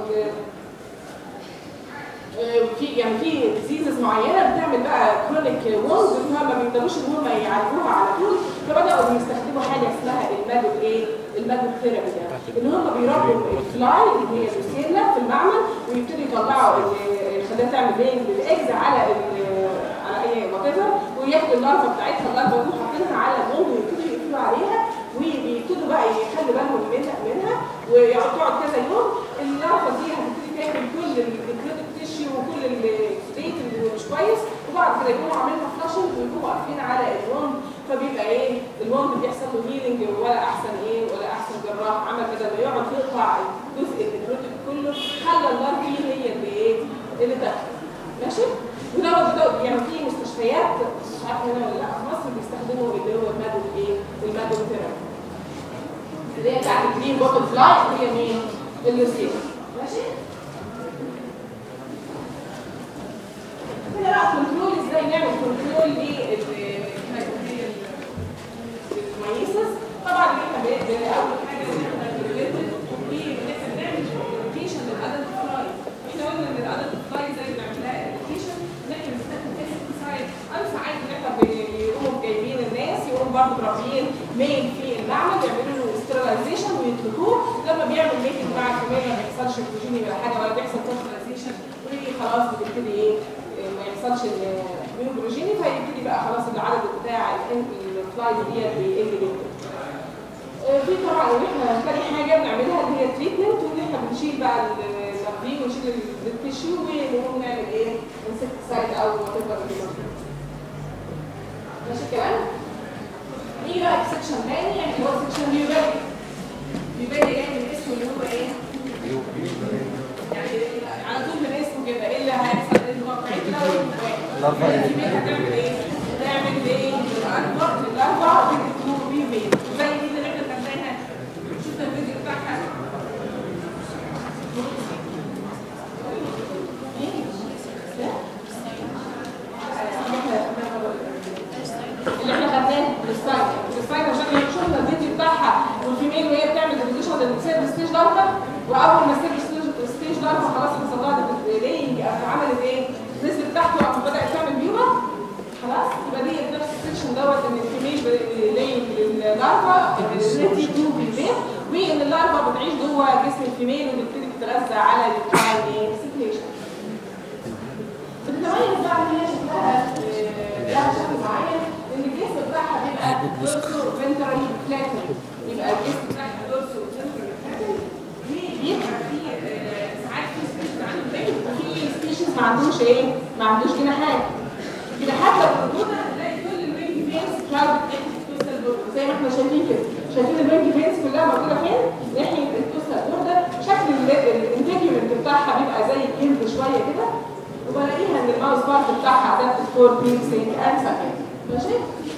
في يعني في ديزيزز معينه بتعمل بقى كرونيك ووند فما بيقدروش ان هم يعالجوها على طول. فبداوا يستخدموا حاجه اسمها المادو ثيرابي ده ان هم بيربوا الفلاي اللي هي اللوسيلا في المعمل ويبتدوا يطلعوا يخليها تعمل الاجز على اي وات ايفر وياخدوا اللارفا بتاعتها اللارفا دي حاطينها على الوند ويبتدوا يقفلوا عليها وبيبتدوا بقى يخلوا بالهم منها وتقعد كذا يوم. اللارفا دي هتبتدي تاكل كل الكريتيك تيشيو وكل الستيت اللي مش كويس وبعد كده يقوموا عاملين فلاشنج ويقوموا واقفين على الوند. فبيبقى ايه الوند بيحصل له هيلينج ولا احسن ايه ولا احسن جراح عمل بدل ما يقعد يقطع الجزء الكريتيك كله خلى اللارفا هي اللي ايه اللي داخله. ماشي؟ وده يعني في مستشفيات مش عارفه هنا ولا لا في مصر بيستخدموا اللي هو المادو ثيرابي اللي هي بتاعت الجرين بوتل فلاي اللي هي مين؟ اللوسيلا. ماشي؟ كده بقى كنترول ازاي نعمل كنترول للمايسيس. طبعا احنا اول حاجه احنا نعمل كوميونيكيشن للادلت فلاي. احنا قلنا ان الادلت فلاي زي ما بنعملها اديوكيشن ان احنا بنستخدم بيستيسايد انفع عادي ان احنا بيقوموا جايبين الناس يقوموا برضه مربيين ميل في المعمل يعملوا له ستيرلايزيشن ويتركوه لما بيعمل ميتنج مع الكميه ما بيحصلش فوجيني ولا حاجه ولا بيحصل فيرتلايزيشن وخلاص بتبتدي ايه ما يحصلش الميوجروجيني فيبتدي بقى خلاص العدد بتاع الفلايز دي بيقل جدا. في طبعا ان احنا تاني حاجه بنعملها اللي هي تريتمنت، وان احنا بنشيل بقى الزربين ونشيل التشيو ونقوم نعمل ايه؟ انسكتسايد او وات ايفر. ماشي الكلام؟ نيجي بقى سكشن تاني، يعني هو سكشن بيوبالي. بيوبالي جاي من اسمه اللي هو ايه؟ يعني على طول من اسمه كده ايه اللي هيحصل؟ ان هو بتاعتنا والبيبي هتعمل ايه؟ هتعمل ايه؟ الاربع بيبي زي دي اللي احنا خدناها. شفنا الفيديو بتاعها. اللي احنا خدناه السلايد عشان شفنا الفيديو بتاعها والفيميل وهي بتعمل ديبوزيشن للسيرف ستيج لارفا، واول ما السيرف ستيج لارفا خلاص حصل لها لينج عملت ايه؟ نزلت تحت وبدات تعمل بيوما. خلاص يبقى دي نفس السكشن دوت ان الفيميل لينج لللارفا ريدي تو بالبيت، وان اللارفا بتعيش جوه جسم الفيميل وبتبتدي تتغذى على الكاين سيكليشن. بتتميز بقى ان هي شكلها لها شكل معين، ان الجسم بتاعها بيبقى دورسو فنترالي فلاتن، يبقى الجسم بتاعها دورسو فنترالي فلاتن، وبيبقى فيه ساعات في سبيشيز عنده برين وفي سبيشيز ما عندوش ايه؟ ما عندوش جناحات. الجناحات لو موجوده هتلاقي كل البرين فينز كلاود الكوستال بورد زي ما احنا شايفين كده. شايفين البرين فينز كلها موجوده فين؟ ناحيه الكوستال بورد. شكل الانتجمنت بتاعها بيبقى زي الجلد شويه كده، وبلاقيها ان الماوس بارت بتاعها ادابتد فور بيكسينج اند سكند. ماشي؟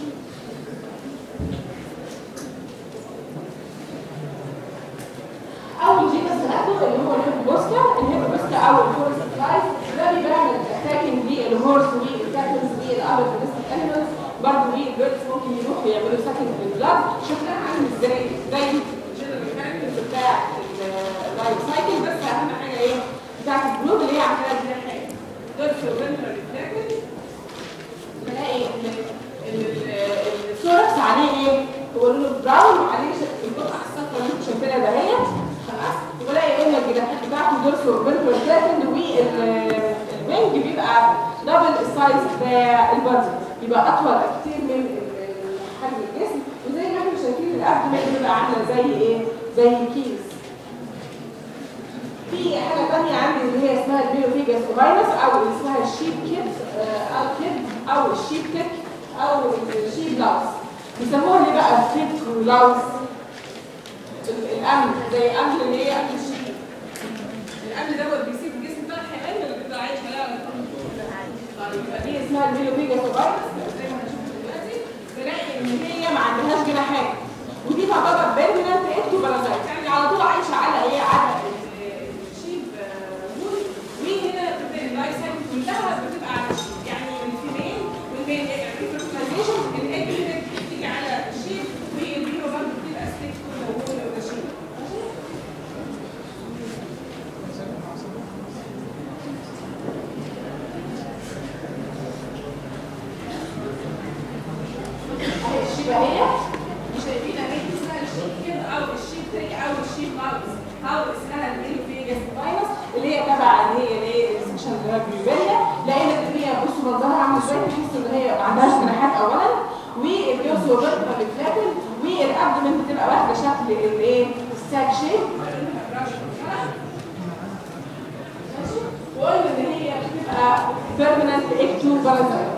اول جينس هناخده اللي هو الهيبوبوسكا او الهورس فلايز، ده بيعمل اتاكينج للهورس والكاتلز والابل دوميستيك انيمالز، برضه البيردز ممكن يروحوا يعملوا سكند للبلاد. شكلها عامل ازاي؟ زي الجنرال كاركترز بتاع اللايف سايكل، بس اهم حاجه ايه؟ بتاعت الجروب اللي هي عندها جناحات. دورسو فنترالي فلاتن، بلاقي الثوركس عليه ايه؟ هو لونه براون وعليه القطعه الصفراء اللي انتوا شايفينها دهيت. خلاص؟ وبلاقي ان الجناحات بتاعته دورسو فنترالي فلاتن، والوينج بيبقى دبل السايز بتاع البادي، يبقى اطول كتير من حجم الجسم. وزي ما احنا شايفين الابدومين بيبقى عامله زي ايه؟ زي كيس. في حاجه ثانيه عندي اللي هي اسمها البيلوفيجاس اوفاينس، او اللي اسمها الشيب كيد او كيد او الشيب كيك او الشيب لاوس. بيسموها ليه بقى كيد ولاوس؟ الامن زي امن اللي هي امن الشيب. الامن دوت بيسيب الجسم بتاع الحيوان اللي بيبقى عايش عليها. طيب يبقى دي اسمها البيلوفيجاس اوفاينس زي ما هنشوف دلوقتي. بلاقي ان هي ما عندهاش جناحات، ودي تعتبر بيرمننت اكتوبارازايت، يعني على طول عايشه على ايه؟ على اللايف سايكل كلها بتبقى على الشيب، يعني الفيميل والميل يعني الفيرتيلايزيشن الايج بتيجي على الشيب، والبيبي برضه بتبقى ستيك موجوده وده شيب. اهي الشيب اهي، شايفين اهي اسمها الشيب كده او الشيب تريك او الشيب لاوس او اسمها البيلوفيجاس فايروس اللي هي تبع اللي هي ايه؟ السكشن اللي هو البيوباليا. لقينا ان هي بصوا منظرها عامل ازاي، تحس ان هي ما عندهاش جناحات اولا، والجوسو فيرتيكال فلاتن، والابدومين بتبقى واخده شكل الايه؟ الساك شيب. وقلنا ان هي بتبقى بيرمننت اكتوبارازايت.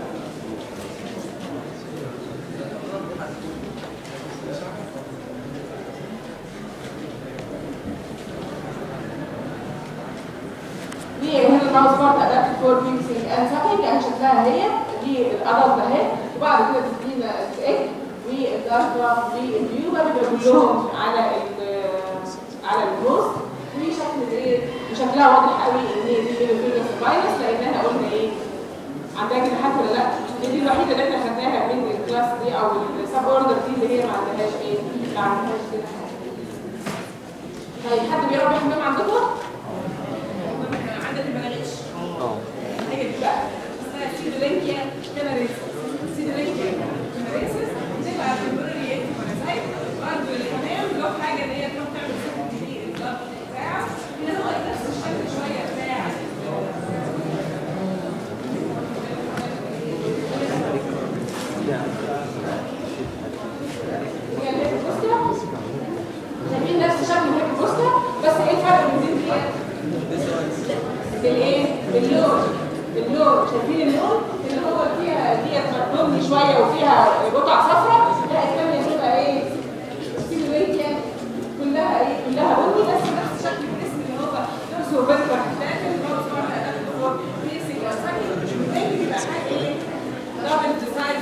الماوس بارت ادابتد فور بيكسينج اند ساكينج، يعني شكلها هي دي الادلت اهي، وبعد كده بتدينا الايج واللارفا والبيوبا بيبقى كلهم على الهوست. وشكل ايه؟ وشكلها واضح قوي ان هي دي بيلوفيجاس فايروس، لانها قلنا ايه؟ عندها جناحات ولا لا؟ دي الوحيده اللي احنا خدناها من الكلاس دي او السب اوردر دي اللي هي ما عندهاش ايه؟ ما عندهاش جناحات. طيب حد بيربي حمام عندكم؟ عندك البلاغيش؟ هي دي بقى اسمها سيدولينكيا كاناريسيس. سيدولينكيا كاناريسيس بتبقى تمبرري اكتوبارازايت، برضه الحمام له حاجه ان هي تروح تعمل سكن كبير الضغط بتاعها، ان هو نفس الشكل شويه بتاع هي الهيبوبوسكا. بالايه؟ باللون شايفين اللون اللي هو فيها ديت بني شويه وفيها قطع صفراء، لا الثانيه تبقى ايه؟ سيلويتيا كلها ايه؟ كلها بني بس نفس شكل الجسم اللي هو نفسه فيرتيكال لكن هو صار بيسك اساكي بالتالي بيبقى حاجه ايه؟ دبل ديزاين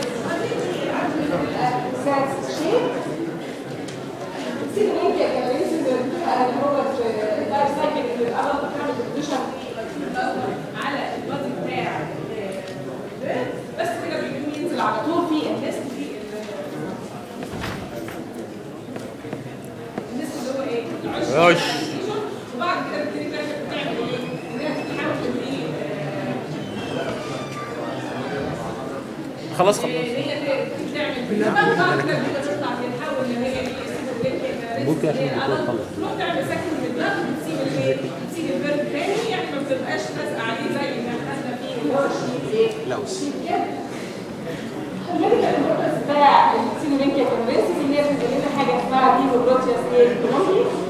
ساكس شيب. سيلويتيا كان لسه اللي هو اللايف سايكل اللي الارض بتعمل بوزيشن على البادي بتاع بس كده بيقوم ينزل على طول في النست في النست اللي هو ايه؟ العش وبعد كده بتبتدي تعمل ايه؟ انها تتحول لايه؟
خلاص
هي تعمل بعد كده بتطلع تتحول اللي هي
ممكن عشان الدكتور خلص
تروح تعمل سكن من الدم وتسيب الايه؟ تسيب الفيرب تاني يعني ما بتبقاش لازقه عليه زي ما احنا فيه اللي هو الشيء ايه؟ الشيء كده. الميديكال امبورتنس بتاع السيلولينكيا كونفنسيس اللي هي بتدي لنا حاجه اسمها ديبروتياس ايه؟